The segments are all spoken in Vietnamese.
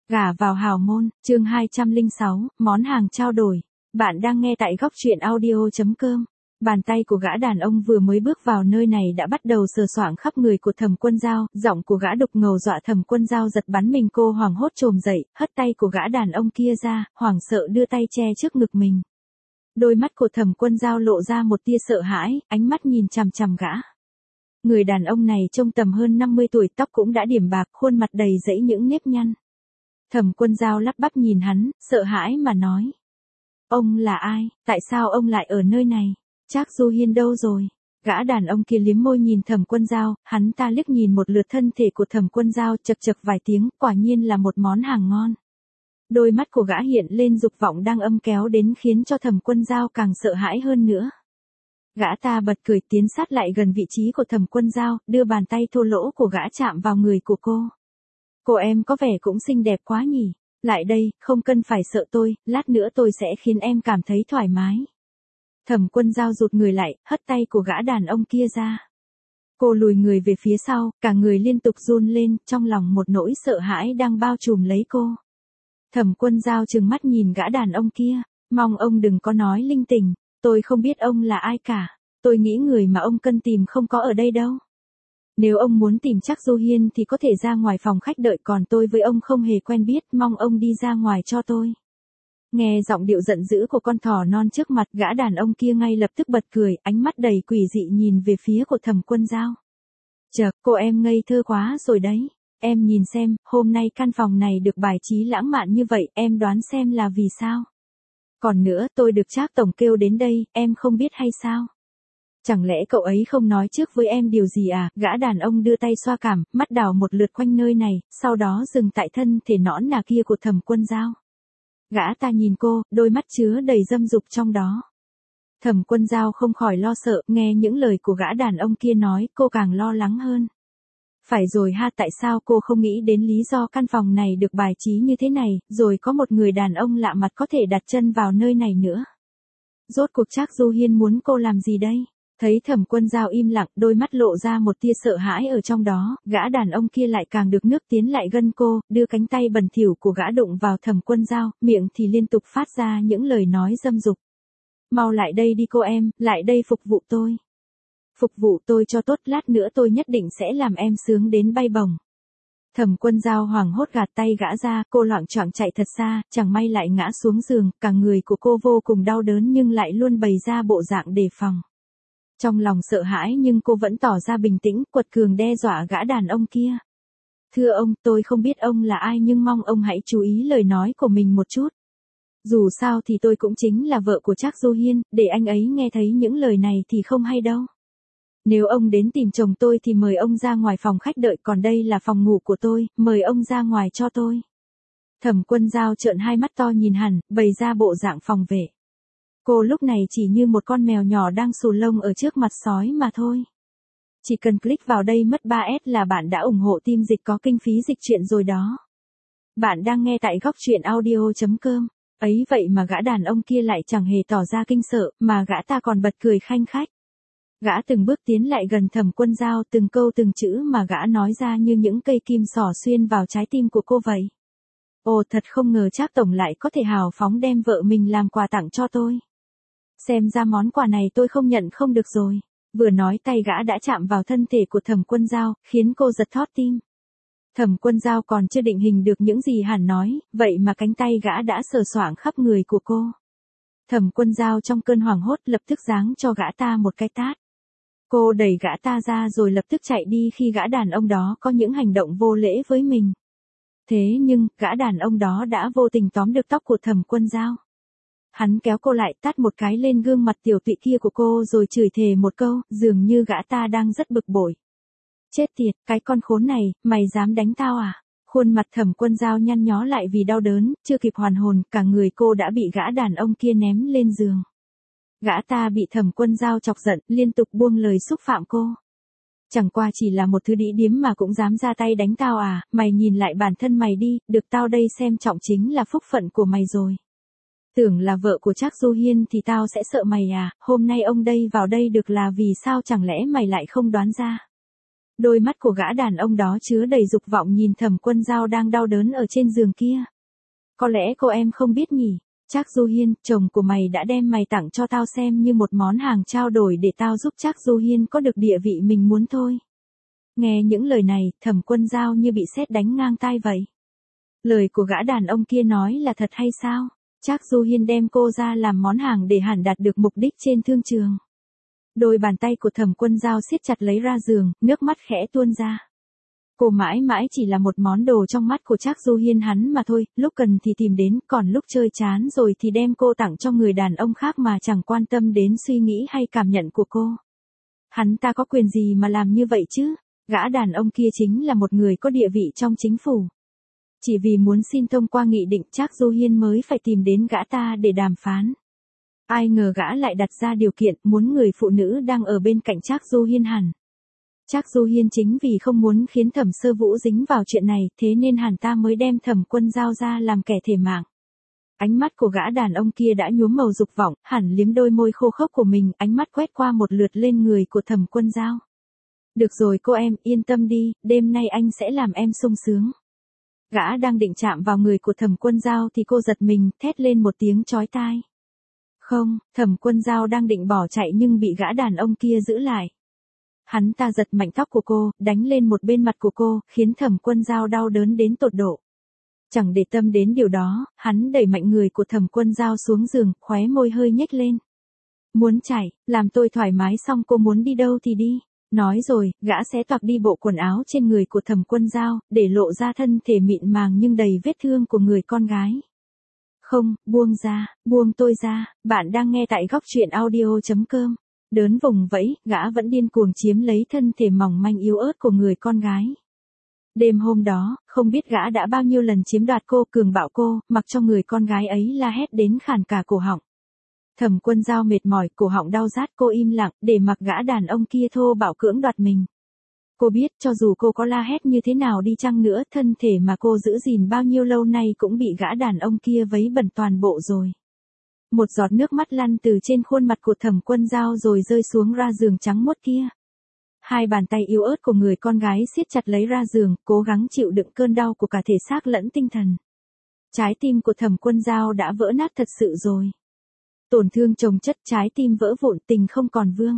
Gả vào hào môn, chương 206, món hàng trao đổi. Bạn đang nghe tại góc truyện audio.com. Bàn tay của gã đàn ông vừa mới bước vào nơi này đã bắt đầu sờ soạng khắp người của Thẩm Quân Dao, giọng của gã đục ngầu dọa Thẩm Quân Dao giật bắn mình, cô hoảng hốt trồm dậy, hất tay của gã đàn ông kia ra, hoảng sợ đưa tay che trước ngực mình. Đôi mắt của Thẩm Quân Dao lộ ra một tia sợ hãi, ánh mắt nhìn chằm chằm gã. Người đàn ông này trông tầm hơn 50 tuổi, tóc cũng đã điểm bạc, khuôn mặt đầy rẫy những nếp nhăn. Thẩm Quân Dao lắp bắp nhìn hắn, sợ hãi mà nói. Ông là ai, tại sao ông lại ở nơi này? Trác Du Hiên đâu rồi? Gã đàn ông kia liếm môi nhìn Thẩm Quân Dao, hắn ta liếc nhìn một lượt thân thể của Thẩm Quân Dao, chậc chậc vài tiếng, quả nhiên là một món hàng ngon. Đôi mắt của gã hiện lên dục vọng đang âm kéo đến khiến cho Thẩm Quân Dao càng sợ hãi hơn nữa. Gã ta bật cười tiến sát lại gần vị trí của Thẩm Quân Dao, đưa bàn tay thô lỗ của gã chạm vào người của cô. Cô em có vẻ cũng xinh đẹp quá nhỉ, lại đây, không cần phải sợ tôi, lát nữa tôi sẽ khiến em cảm thấy thoải mái. Thẩm Quân Dao rụt người lại, hất tay của gã đàn ông kia ra. Cô lùi người về phía sau, cả người liên tục run lên, trong lòng một nỗi sợ hãi đang bao trùm lấy cô. Thẩm Quân Dao trừng mắt nhìn gã đàn ông kia, mong ông đừng có nói linh tinh, tôi không biết ông là ai cả, tôi nghĩ người mà ông cần tìm không có ở đây đâu. Nếu ông muốn tìm Trác Du Hiên thì có thể ra ngoài phòng khách đợi, còn tôi với ông không hề quen biết, mong ông đi ra ngoài cho tôi. Nghe giọng điệu giận dữ của con thỏ non trước mặt, gã đàn ông kia ngay lập tức bật cười, ánh mắt đầy quỷ dị nhìn về phía của Thẩm Quân Dao. Chợt, cô em ngây thơ quá rồi đấy. Em nhìn xem, hôm nay căn phòng này được bài trí lãng mạn như vậy, em đoán xem là vì sao? Còn nữa, tôi được Trác tổng kêu đến đây, em không biết hay sao? Chẳng lẽ cậu ấy không nói trước với em điều gì à? Gã đàn ông đưa tay xoa cảm, mắt đảo một lượt quanh nơi này, sau đó dừng tại thân thể nõn nà kia của Thẩm Quân Dao. Gã ta nhìn cô, đôi mắt chứa đầy dâm dục trong đó. Thẩm Quân Dao không khỏi lo sợ, nghe những lời của gã đàn ông kia nói, cô càng lo lắng hơn. Phải rồi ha, tại sao cô không nghĩ đến lý do căn phòng này được bài trí như thế này, rồi có một người đàn ông lạ mặt có thể đặt chân vào nơi này nữa. Rốt cuộc Trác Du Hiên muốn cô làm gì đây? Thấy Thẩm Quân Dao im lặng, đôi mắt lộ ra một tia sợ hãi ở trong đó, gã đàn ông kia lại càng được nước tiến lại gần cô, đưa cánh tay bẩn thỉu của gã đụng vào Thẩm Quân Dao, miệng thì liên tục phát ra những lời nói dâm dục. Mau lại đây đi cô em, lại đây phục vụ tôi. Phục vụ tôi cho tốt, lát nữa tôi nhất định sẽ làm em sướng đến bay bổng. Thẩm Quân Dao hoảng hốt gạt tay gã ra, cô loạng choạng chạy thật xa, chẳng may lại ngã xuống giường, cả người của cô vô cùng đau đớn nhưng lại luôn bày ra bộ dạng đề phòng. Trong lòng sợ hãi nhưng cô vẫn tỏ ra bình tĩnh, quật cường đe dọa gã đàn ông kia. Thưa ông, tôi không biết ông là ai nhưng mong ông hãy chú ý lời nói của mình một chút. Dù sao thì tôi cũng chính là vợ của Trác Du Hiên, để anh ấy nghe thấy những lời này thì không hay đâu. Nếu ông đến tìm chồng tôi thì mời ông ra ngoài phòng khách đợi, còn đây là phòng ngủ của tôi, mời ông ra ngoài cho tôi. Thẩm Quân Dao trợn hai mắt to nhìn hẳn, bày ra bộ dạng phòng vệ. Cô lúc này chỉ như một con mèo nhỏ đang xù lông ở trước mặt sói mà thôi. Chỉ cần click vào đây mất 3S là bạn đã ủng hộ team dịch có kinh phí dịch truyện rồi đó. Bạn đang nghe tại góc truyện audio.com. Ấy vậy mà gã đàn ông kia lại chẳng hề tỏ ra kinh sợ, mà gã ta còn bật cười khanh khách. Gã từng bước tiến lại gần Thẩm Quân Dao, từng câu từng chữ mà gã nói ra như những cây kim xỏ xuyên vào trái tim của cô vậy. Ồ, thật không ngờ Trác tổng lại có thể hào phóng đem vợ mình làm quà tặng cho tôi. Xem ra món quà này tôi không nhận không được rồi. Vừa nói tay gã đã chạm vào thân thể của Thẩm Quân Dao, khiến cô giật thót tim. Thẩm Quân Dao còn chưa định hình được những gì hắn nói, vậy mà cánh tay gã đã sờ soạng khắp người của cô. Thẩm Quân Dao trong cơn hoảng hốt lập tức giáng cho gã ta một cái tát. Cô đẩy gã ta ra rồi lập tức chạy đi khi gã đàn ông đó có những hành động vô lễ với mình. Thế nhưng, gã đàn ông đó đã vô tình tóm được tóc của Thẩm Quân Dao. Hắn kéo cô lại, tát một cái lên gương mặt tiểu tụy kia của cô rồi chửi thề một câu, dường như gã ta đang rất bực bội. Chết tiệt, cái con khốn này, mày dám đánh tao à? Khuôn mặt Thẩm Quân Dao nhăn nhó lại vì đau đớn, chưa kịp hoàn hồn, cả người cô đã bị gã đàn ông kia ném lên giường. Gã ta bị Thẩm Quân Dao chọc giận, liên tục buông lời xúc phạm cô. Chẳng qua chỉ là một thứ đĩ điếm mà cũng dám ra tay đánh tao à, mày nhìn lại bản thân mày đi, được tao đây xem trọng chính là phúc phận của mày rồi. Tưởng là vợ của Trác Du Hiên thì tao sẽ sợ mày à, hôm nay ông đây vào đây được là vì sao, chẳng lẽ mày lại không đoán ra. Đôi mắt của gã đàn ông đó chứa đầy dục vọng nhìn Thẩm Quân Dao đang đau đớn ở trên giường kia. Có lẽ cô em không biết nhỉ, Trác Du Hiên, chồng của mày đã đem mày tặng cho tao xem như một món hàng trao đổi để tao giúp Trác Du Hiên có được địa vị mình muốn thôi. Nghe những lời này, Thẩm Quân Dao như bị sét đánh ngang tai vậy. Lời của gã đàn ông kia nói là thật hay sao? Trác Du Hiên đem cô ra làm món hàng để hẳn đạt được mục đích trên thương trường. Đôi bàn tay của Thẩm Quân Dao siết chặt lấy ra giường, nước mắt khẽ tuôn ra. Cô mãi mãi chỉ là một món đồ trong mắt của Trác Du Hiên hắn mà thôi, lúc cần thì tìm đến, còn lúc chơi chán rồi thì đem cô tặng cho người đàn ông khác mà chẳng quan tâm đến suy nghĩ hay cảm nhận của cô. Hắn ta có quyền gì mà làm như vậy chứ? Gã đàn ông kia chính là một người có địa vị trong chính phủ. Chỉ vì muốn xin thông qua nghị định Trác Du Hiên mới phải tìm đến gã ta để đàm phán. Ai ngờ gã lại đặt ra điều kiện muốn người phụ nữ đang ở bên cạnh Trác Du Hiên hẳn. Trác Du Hiên chính vì không muốn khiến Thẩm Sơ Vũ dính vào chuyện này, thế nên hẳn ta mới đem Thẩm Quân Dao ra làm kẻ thể mạng. Ánh mắt của gã đàn ông kia đã nhuốm màu dục vọng, hẳn liếm đôi môi khô khốc của mình, ánh mắt quét qua một lượt lên người của Thẩm Quân Dao. Được rồi cô em, yên tâm đi, đêm nay anh sẽ làm em sung sướng. Gã đang định chạm vào người của Thẩm Quân Dao thì cô giật mình, thét lên một tiếng chói tai. Không, Thẩm Quân Dao đang định bỏ chạy nhưng bị gã đàn ông kia giữ lại. Hắn ta giật mạnh tóc của cô, đánh lên một bên mặt của cô, khiến Thẩm Quân Dao đau đớn đến tột độ. Chẳng để tâm đến điều đó, hắn đẩy mạnh người của Thẩm Quân Dao xuống giường, khóe môi hơi nhếch lên. Muốn chạy, làm tôi thoải mái xong cô muốn đi đâu thì đi. Nói rồi, gã xé toạc đi bộ quần áo trên người của Thẩm Quân Dao, để lộ ra thân thể mịn màng nhưng đầy vết thương của người con gái. Không, buông tôi ra, bạn đang nghe tại góc truyện audio.com. Đớn vùng vẫy, gã vẫn điên cuồng chiếm lấy thân thể mỏng manh yếu ớt của người con gái. Đêm hôm đó, không biết gã đã bao nhiêu lần chiếm đoạt cô, cường bạo cô, mặc cho người con gái ấy la hét đến khản cả cổ họng. Thẩm Quân Dao mệt mỏi, cổ họng đau rát, cô im lặng, để mặc gã đàn ông kia thô bạo cưỡng đoạt mình. Cô biết cho dù cô có la hét như thế nào đi chăng nữa, thân thể mà cô giữ gìn bao nhiêu lâu nay cũng bị gã đàn ông kia vấy bẩn toàn bộ rồi. Một giọt nước mắt lăn từ trên khuôn mặt của Thẩm Quân Dao rồi rơi xuống ra giường trắng muốt kia. Hai bàn tay yếu ớt của người con gái siết chặt lấy ra giường, cố gắng chịu đựng cơn đau của cả thể xác lẫn tinh thần. Trái tim của Thẩm Quân Dao đã vỡ nát thật sự rồi. Tổn thương chồng chất, trái tim vỡ vụn, tình không còn vương.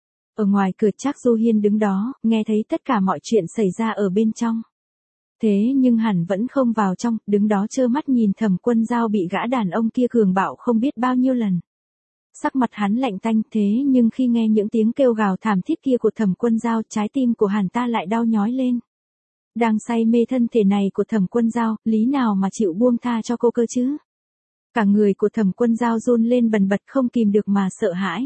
Ở ngoài cửa Trác Du Hiên đứng đó, nghe thấy tất cả mọi chuyện xảy ra ở bên trong. Thế nhưng hắn vẫn không vào trong, đứng đó trơ mắt nhìn Thẩm Quân Dao bị gã đàn ông kia cường bạo không biết bao nhiêu lần. Sắc mặt hắn lạnh tanh, thế nhưng khi nghe những tiếng kêu gào thảm thiết kia của Thẩm Quân Dao, trái tim của hắn ta lại đau nhói lên. Đang say mê thân thể này của Thẩm Quân Dao, lý nào mà chịu buông tha cho cô cơ chứ? Cả người của Thẩm Quân Dao run lên bần bật không kìm được mà sợ hãi.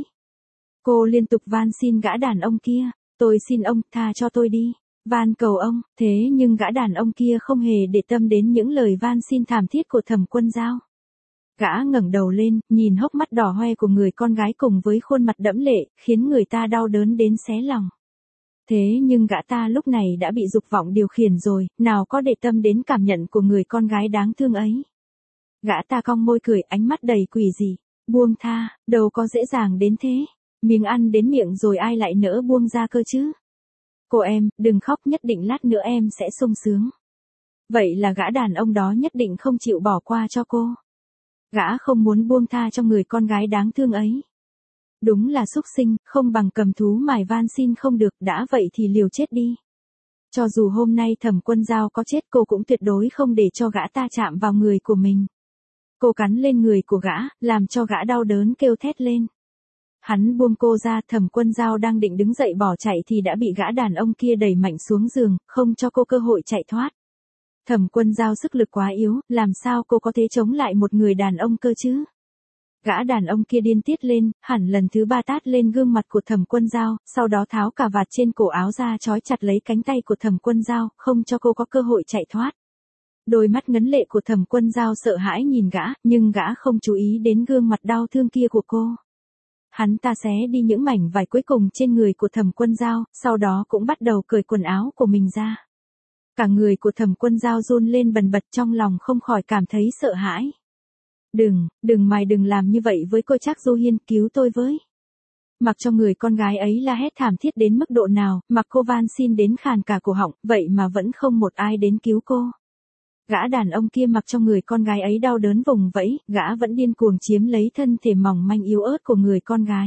Cô liên tục van xin gã đàn ông kia, tôi xin ông, tha cho tôi đi. Van cầu ông, thế nhưng gã đàn ông kia không hề để tâm đến những lời van xin thảm thiết của Thẩm Quân Dao. Gã ngẩng đầu lên, nhìn hốc mắt đỏ hoe của người con gái cùng với khuôn mặt đẫm lệ, khiến người ta đau đớn đến xé lòng. Thế nhưng gã ta lúc này đã bị dục vọng điều khiển rồi, nào có để tâm đến cảm nhận của người con gái đáng thương ấy. Gã ta cong môi cười, ánh mắt đầy quỷ dị. Buông tha, đâu có dễ dàng đến thế. Miếng ăn đến miệng rồi ai lại nỡ buông ra cơ chứ? Cô em, đừng khóc, nhất định lát nữa em sẽ sung sướng. Vậy là gã đàn ông đó nhất định không chịu bỏ qua cho cô. Gã không muốn buông tha cho người con gái đáng thương ấy. Đúng là súc sinh, không bằng cầm thú mài van xin không được, đã vậy thì liều chết đi. Cho dù hôm nay Thẩm Quân Dao có chết cô cũng tuyệt đối không để cho gã ta chạm vào người của mình. Cô cắn lên người của gã, làm cho gã đau đớn kêu thét lên. Hắn buông cô ra, Thẩm Quân Dao đang định đứng dậy bỏ chạy thì đã bị gã đàn ông kia đẩy mạnh xuống giường, không cho cô cơ hội chạy thoát. Thẩm Quân Dao sức lực quá yếu, làm sao cô có thể chống lại một người đàn ông cơ chứ? Gã đàn ông kia điên tiết lên, hẳn lần thứ 3 tát lên gương mặt của Thẩm Quân Dao, sau đó tháo cà vạt trên cổ áo ra trói chặt lấy cánh tay của Thẩm Quân Dao, không cho cô có cơ hội chạy thoát. Đôi mắt ngấn lệ của Thẩm Quân Dao sợ hãi nhìn gã, nhưng gã không chú ý đến gương mặt đau thương kia của cô. Hắn ta xé đi những mảnh vải cuối cùng trên người của Thẩm Quân Dao, sau đó cũng bắt đầu cởi quần áo của mình ra. Cả người của Thẩm Quân Dao run lên bần bật, trong lòng không khỏi cảm thấy sợ hãi. Đừng làm như vậy với cô Trác Du Hiên, cứu tôi với. Mặc cho người con gái ấy la hét thảm thiết đến mức độ nào, mặc cô van xin đến khàn cả cổ họng, vậy mà vẫn không một ai đến cứu cô. Gã đàn ông kia mặc cho người con gái ấy đau đớn vùng vẫy, gã vẫn điên cuồng chiếm lấy thân thể mỏng manh yếu ớt của người con gái.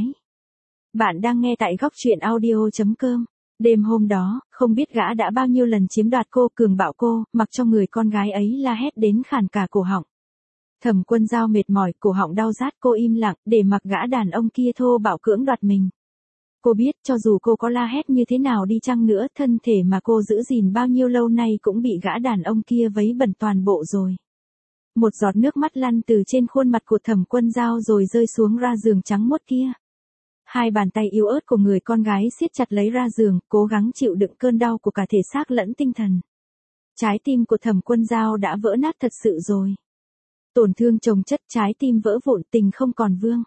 Bạn đang nghe tại góc truyện audio.com. Đêm hôm đó, không biết gã đã bao nhiêu lần chiếm đoạt cô, cường bạo cô, mặc cho người con gái ấy la hét đến khàn cả cổ họng. Thẩm Quân Dao mệt mỏi, cổ họng đau rát, cô im lặng, để mặc gã đàn ông kia thô bạo cưỡng đoạt mình. Cô biết, cho dù cô có la hét như thế nào đi chăng nữa, thân thể mà cô giữ gìn bao nhiêu lâu nay cũng bị gã đàn ông kia vấy bẩn toàn bộ rồi. Một giọt nước mắt lăn từ trên khuôn mặt của Thẩm Quân Dao rồi rơi xuống ra giường trắng muốt kia. Hai bàn tay yếu ớt của người con gái siết chặt lấy ra giường, cố gắng chịu đựng cơn đau của cả thể xác lẫn tinh thần. Trái tim của Thẩm Quân Dao đã vỡ nát thật sự rồi. Tổn thương chồng chất, trái tim vỡ vụn, tình không còn vương.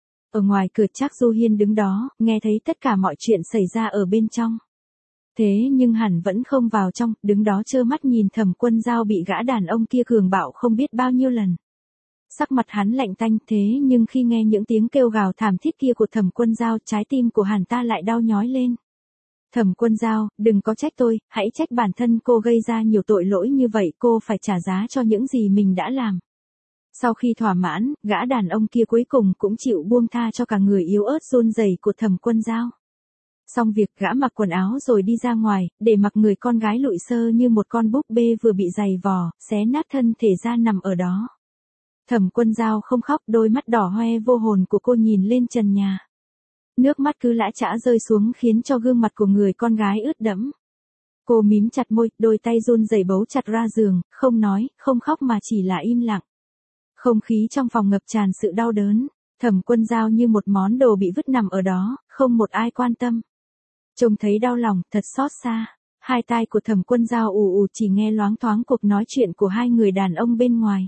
Ở ngoài cửa Trác Du Hiên đứng đó, nghe thấy tất cả mọi chuyện xảy ra ở bên trong. Thế nhưng hắn vẫn không vào trong, đứng đó trơ mắt nhìn Thẩm Quân Dao bị gã đàn ông kia cường bạo không biết bao nhiêu lần. Sắc mặt hắn lạnh tanh, thế nhưng khi nghe những tiếng kêu gào thảm thiết kia của Thẩm Quân Dao, trái tim của hắn ta lại đau nhói lên. Thẩm Quân Dao, đừng có trách tôi, hãy trách bản thân cô gây ra nhiều tội lỗi như vậy, cô phải trả giá cho những gì mình đã làm. Sau khi thỏa mãn, gã đàn ông kia cuối cùng cũng chịu buông tha cho cả người yếu ớt run rẩy của Thẩm Quân Dao. Xong việc, gã mặc quần áo rồi đi ra ngoài, để mặc người con gái lụi sơ như một con búp bê vừa bị giày vò, xé nát thân thể ra nằm ở đó. Thẩm Quân Dao không khóc, đôi mắt đỏ hoe vô hồn của cô nhìn lên trần nhà. Nước mắt cứ lã chã rơi xuống khiến cho gương mặt của người con gái ướt đẫm. Cô mím chặt môi, đôi tay run rẩy bấu chặt ra giường, không nói, không khóc mà chỉ là im lặng. Không khí trong phòng ngập tràn sự đau đớn, Thẩm Quân Dao như một món đồ bị vứt nằm ở đó, không một ai quan tâm. Trông thấy đau lòng, thật xót xa. Hai tai của Thẩm Quân Dao ù ù chỉ nghe loáng thoáng cuộc nói chuyện của hai người đàn ông bên ngoài.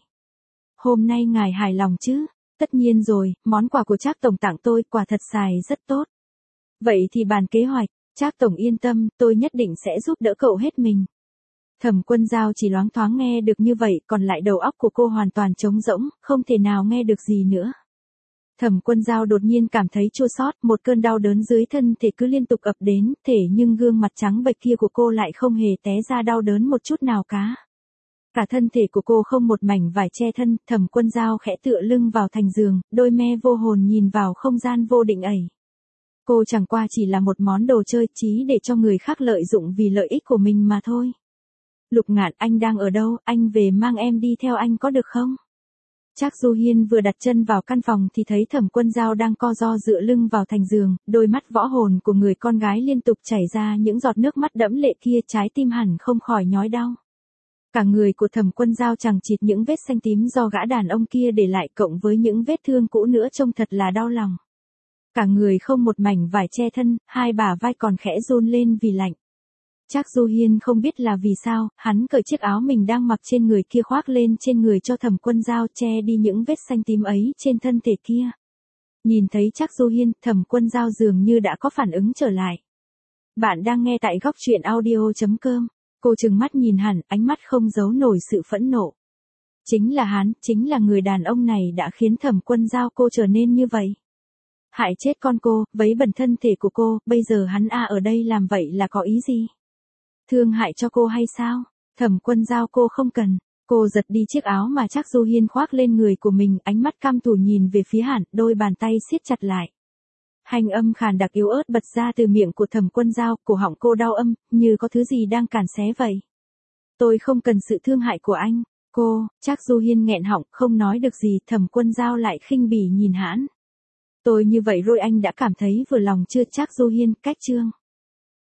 Hôm nay ngài hài lòng chứ? Tất nhiên rồi, món quà của Trác tổng tặng tôi, quả thật xài rất tốt. Vậy thì bàn kế hoạch, Trác tổng yên tâm, tôi nhất định sẽ giúp đỡ cậu hết mình. Thẩm Quân Dao chỉ loáng thoáng nghe được như vậy, còn lại đầu óc của cô hoàn toàn trống rỗng, không thể nào nghe được gì nữa. Thẩm Quân Dao đột nhiên cảm thấy chua xót, một cơn đau đớn dưới thân thể cứ liên tục ập đến, nhưng gương mặt trắng bệch kia của cô lại không hề té ra đau đớn một chút nào cả. Cả thân thể của cô không một mảnh vải che thân, Thẩm Quân Dao khẽ tựa lưng vào thành giường, đôi me vô hồn nhìn vào không gian vô định ấy. Cô chẳng qua chỉ là một món đồ chơi, chí để cho người khác lợi dụng vì lợi ích của mình mà thôi. Lục Ngạn, anh đang ở đâu, anh về mang em đi theo anh có được không? Trác Du Hiên vừa đặt chân vào căn phòng thì thấy Thẩm Quân Dao đang co ro dựa lưng vào thành giường, đôi mắt võ hồn của người con gái liên tục chảy ra những giọt nước mắt đẫm lệ kia, trái tim hẳn không khỏi nhói đau. Cả người của Thẩm Quân Dao chằng chịt những vết xanh tím do gã đàn ông kia để lại, cộng với những vết thương cũ nữa trông thật là đau lòng. Cả người không một mảnh vải che thân, hai bả vai còn khẽ run lên vì lạnh. Trác Du Hiên không biết là vì sao, hắn cởi chiếc áo mình đang mặc trên người kia khoác lên trên người cho Thẩm Quân Dao, che đi những vết xanh tím ấy trên thân thể kia. Nhìn thấy Trác Du Hiên, Thẩm Quân Dao dường như đã có phản ứng trở lại. Bạn đang nghe tại góc truyện audio.com. Cô trừng mắt nhìn hắn, ánh mắt không giấu nổi sự phẫn nộ. Chính là hắn, chính là người đàn ông này đã khiến Thẩm Quân Dao cô trở nên như vậy. Hại chết con cô, vấy bẩn thân thể của cô, bây giờ hắn ở đây làm vậy là có ý gì? Thương hại cho cô hay sao? Thẩm Quân Dao cô không cần. Cô giật đi chiếc áo mà Trác Du Hiên khoác lên người của mình, ánh mắt căm thù nhìn về phía hắn, đôi bàn tay siết chặt lại. Hành âm khàn đặc yếu ớt bật ra từ miệng của Thẩm Quân Dao, cổ họng cô đau âm, như có thứ gì đang cản xé vậy. Tôi không cần sự thương hại của anh. Cô, Trác Du Hiên nghẹn họng, không nói được gì, Thẩm Quân Dao lại khinh bỉ nhìn hắn. Tôi như vậy rồi anh đã cảm thấy vừa lòng chưa? Trác Du Hiên, cách chương.